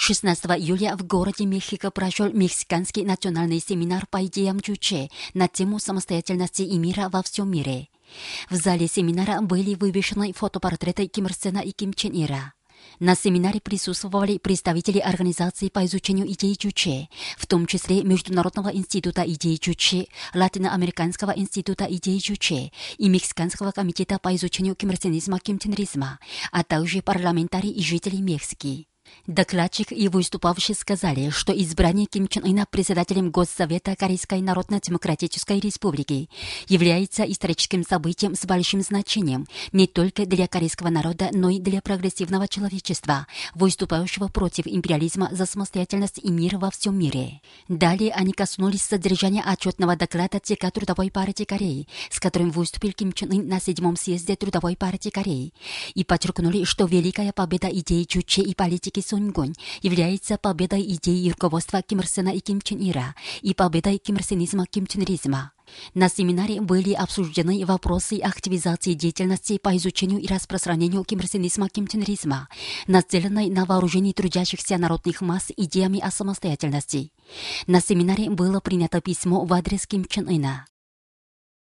16 июля в городе Мехико прошел Мексиканский национальный семинар по идеям Чуче на тему самостоятельности и мира во всем мире. В зале семинара были вывешены фотопортреты Ким Ир Сена и Ким Чен Ира. На семинаре присутствовали представители организаций по изучению идей Чуче, в том числе Международного института идей Чуче, Латиноамериканского института идей Чуче и Мексиканского комитета по изучению кимрсенизма, кимченризма, а также парламентарии и жители Мексики. Докладчик и выступавшие сказали, что избрание Ким Чен Ына председателем Госсовета Корейской Народно-Демократической Республики является историческим событием с большим значением не только для корейского народа, но и для прогрессивного человечества, выступающего против империализма за самостоятельность и мир во всем мире. Далее они коснулись содержания отчетного доклада ЦК Трудовой партии Кореи, с которым выступил Ким Чен Ын на 7-м съезде Трудовой партии Кореи, и подчеркнули, что великая победа идеи Чуче и политики Соньгун является победой идеи руководства Ким Ир Сена и Ким Чен Ира и победой кимрсенизма, кимченризма. На семинаре были обсуждены вопросы активизации деятельности по изучению и распространению кимрсенизма, кимченризма, нацеленной на вооружение трудящихся народных масс идеями о самостоятельности. На семинаре было принято письмо в адрес Ким Чен Ына.